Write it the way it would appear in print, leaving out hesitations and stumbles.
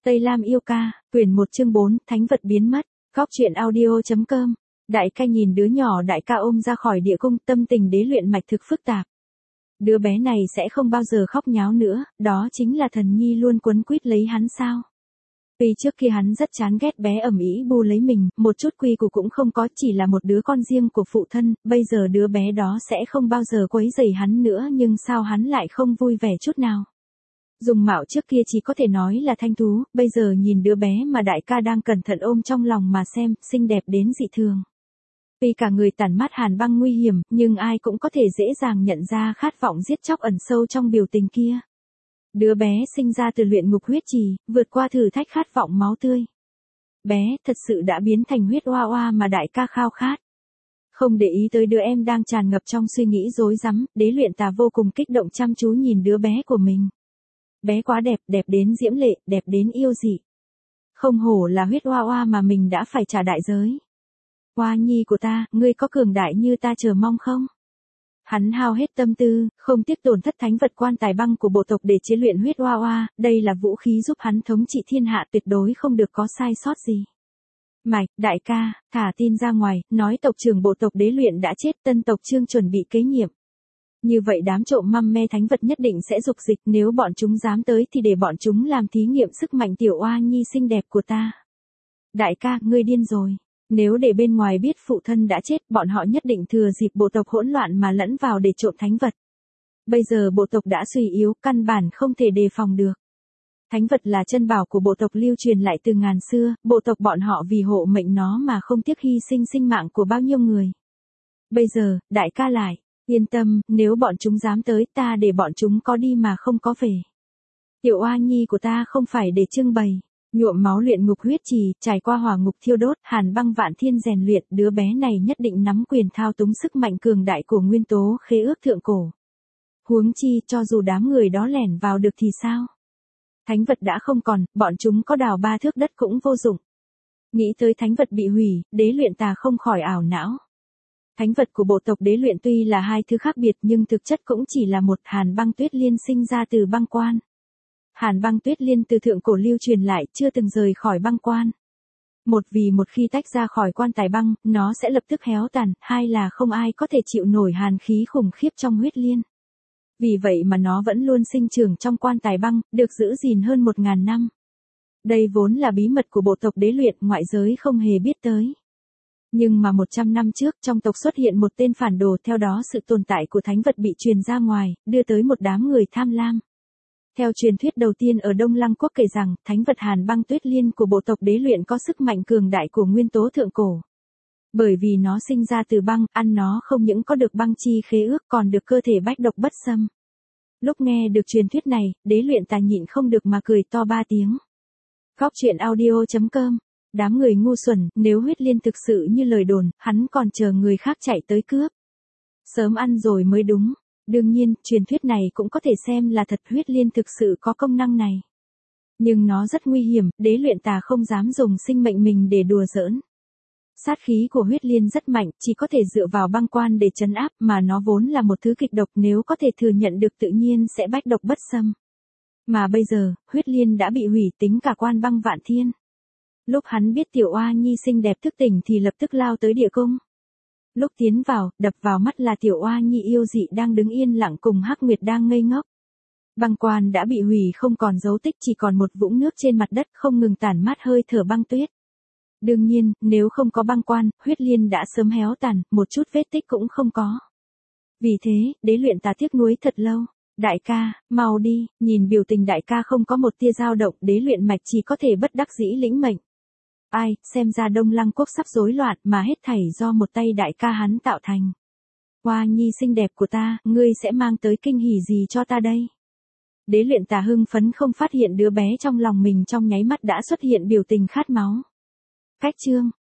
Tây Lam yêu ca, quyển 1 chương 4, thánh vật biến mất. Góc truyện audio.com. Đại ca nhìn đứa nhỏ đại ca ôm ra khỏi địa cung, tâm tình Đế Luyện Mạch thực phức tạp. Đứa bé này sẽ không bao giờ khóc nháo nữa, đó chính là thần nhi luôn quấn quýt lấy hắn sao. Vì trước kia hắn rất chán ghét bé ầm ĩ bu lấy mình, một chút quy củ cũng không có, chỉ là một đứa con riêng của phụ thân, bây giờ đứa bé đó sẽ không bao giờ quấy rầy hắn nữa, nhưng sao hắn lại không vui vẻ chút nào. Dùng mạo trước kia chỉ có thể nói là thanh tú, bây giờ nhìn đứa bé mà đại ca đang cẩn thận ôm trong lòng mà xem, xinh đẹp đến dị thường. Vì cả người tản mát hàn băng nguy hiểm, nhưng ai cũng có thể dễ dàng nhận ra khát vọng giết chóc ẩn sâu trong biểu tình kia. Đứa bé sinh ra từ luyện ngục huyết trì, vượt qua thử thách khát vọng máu tươi. Bé thật sự đã biến thành huyết oa oa mà đại ca khao khát. Không để ý tới đứa em đang tràn ngập trong suy nghĩ rối rắm, Đế Luyện Tà vô cùng kích động chăm chú nhìn đứa bé của mình. Bé quá đẹp, đẹp đến diễm lệ, đẹp đến yêu dị. Không hổ là huyết oa oa mà mình đã phải trả đại giới. Oa nhi của ta, ngươi có cường đại như ta chờ mong không? Hắn hao hết tâm tư, không tiếc tổn thất thánh vật quan tài băng của bộ tộc để chế luyện huyết oa oa, đây là vũ khí giúp hắn thống trị thiên hạ, tuyệt đối không được có sai sót gì. Mạch, đại ca, thả tin ra ngoài, nói tộc trưởng bộ tộc Đế Luyện đã chết, tân tộc Trương chuẩn bị kế nhiệm. Như vậy đám trộm măm me thánh vật nhất định sẽ dục dịch, nếu bọn chúng dám tới thì để bọn chúng làm thí nghiệm sức mạnh tiểu oa nhi xinh đẹp của ta. Đại ca, ngươi điên rồi. Nếu để bên ngoài biết phụ thân đã chết, bọn họ nhất định thừa dịp bộ tộc hỗn loạn mà lẫn vào để trộm thánh vật. Bây giờ bộ tộc đã suy yếu, căn bản không thể đề phòng được. Thánh vật là chân bảo của bộ tộc lưu truyền lại từ ngàn xưa, bộ tộc bọn họ vì hộ mệnh nó mà không tiếc hy sinh sinh mạng của bao nhiêu người. Bây giờ, đại ca lại, yên tâm, nếu bọn chúng dám tới ta để bọn chúng có đi mà không có về. Tiểu oa nhi của ta không phải để trưng bày. Nhuộm máu luyện ngục huyết trì, trải qua hỏa ngục thiêu đốt, hàn băng vạn thiên rèn luyện, đứa bé này nhất định nắm quyền thao túng sức mạnh cường đại của nguyên tố khế ước thượng cổ. Huống chi, cho dù đám người đó lẻn vào được thì sao? Thánh vật đã không còn, bọn chúng có đào 3 thước đất cũng vô dụng. Nghĩ tới thánh vật bị hủy, Đế Luyện Tà không khỏi ảo não. Thánh vật của bộ tộc Đế Luyện tuy là hai thứ khác biệt nhưng thực chất cũng chỉ là một hàn băng tuyết liên sinh ra từ băng quan. Hàn băng tuyết liên từ thượng cổ lưu truyền lại, chưa từng rời khỏi băng quan. Vì một khi tách ra khỏi quan tài băng, nó sẽ lập tức héo tàn, hai là không ai có thể chịu nổi hàn khí khủng khiếp trong huyết liên. Vì vậy mà nó vẫn luôn sinh trưởng trong quan tài băng, được giữ gìn hơn 1000 năm. Đây vốn là bí mật của bộ tộc Đế Luyện, ngoại giới không hề biết tới. Nhưng mà 100 năm trước trong tộc xuất hiện một tên phản đồ, theo đó sự tồn tại của thánh vật bị truyền ra ngoài, đưa tới một đám người tham lam. Theo truyền thuyết đầu tiên ở Đông Lăng Quốc kể rằng, thánh vật hàn băng tuyết liên của bộ tộc Đế Luyện có sức mạnh cường đại của nguyên tố thượng cổ. Bởi vì nó sinh ra từ băng, ăn nó không những có được băng chi khế ước còn được cơ thể bách độc bất xâm. Lúc nghe được truyền thuyết này, Đế Luyện Tà nhịn không được mà cười to 3 tiếng. Góc truyện audio.com. Đám người ngu xuẩn, nếu huyết liên thực sự như lời đồn, hắn còn chờ người khác chạy tới cướp. Sớm ăn rồi mới đúng. Đương nhiên, truyền thuyết này cũng có thể xem là thật, huyết liên thực sự có công năng này. Nhưng nó rất nguy hiểm, Đế Luyện Tà không dám dùng sinh mệnh mình để đùa giỡn. Sát khí của huyết liên rất mạnh, chỉ có thể dựa vào băng quan để trấn áp, mà nó vốn là một thứ kịch độc, nếu có thể thừa nhận được tự nhiên sẽ bách độc bất xâm. Mà bây giờ, huyết liên đã bị hủy, tính cả quan băng vạn thiên. Lúc hắn biết tiểu oa nhi xinh đẹp thức tỉnh thì lập tức lao tới địa cung. Lúc tiến vào, đập vào mắt là tiểu oa nhi yêu dị đang đứng yên lặng cùng Hắc Nguyệt đang ngây ngốc. Băng quan đã bị hủy không còn dấu tích, chỉ còn một vũng nước trên mặt đất không ngừng tản mát hơi thở băng tuyết. Đương nhiên, nếu không có băng quan, huyết liên đã sớm héo tàn, một chút vết tích cũng không có. Vì thế, Đế Luyện Tà tiếc nuối thật lâu. Đại ca, mau đi, nhìn biểu tình đại ca không có một tia dao động, Đế Luyện Mạch chỉ có thể bất đắc dĩ lĩnh mệnh. Ai, xem ra Đông Lăng Quốc sắp rối loạn mà hết thảy do một tay đại ca hắn tạo thành. Hoa nhi xinh đẹp của ta, ngươi sẽ mang tới kinh hỉ gì cho ta đây? Đế Luyện Tà hưng phấn không phát hiện đứa bé trong lòng mình trong nháy mắt đã xuất hiện biểu tình khát máu. Cách chương.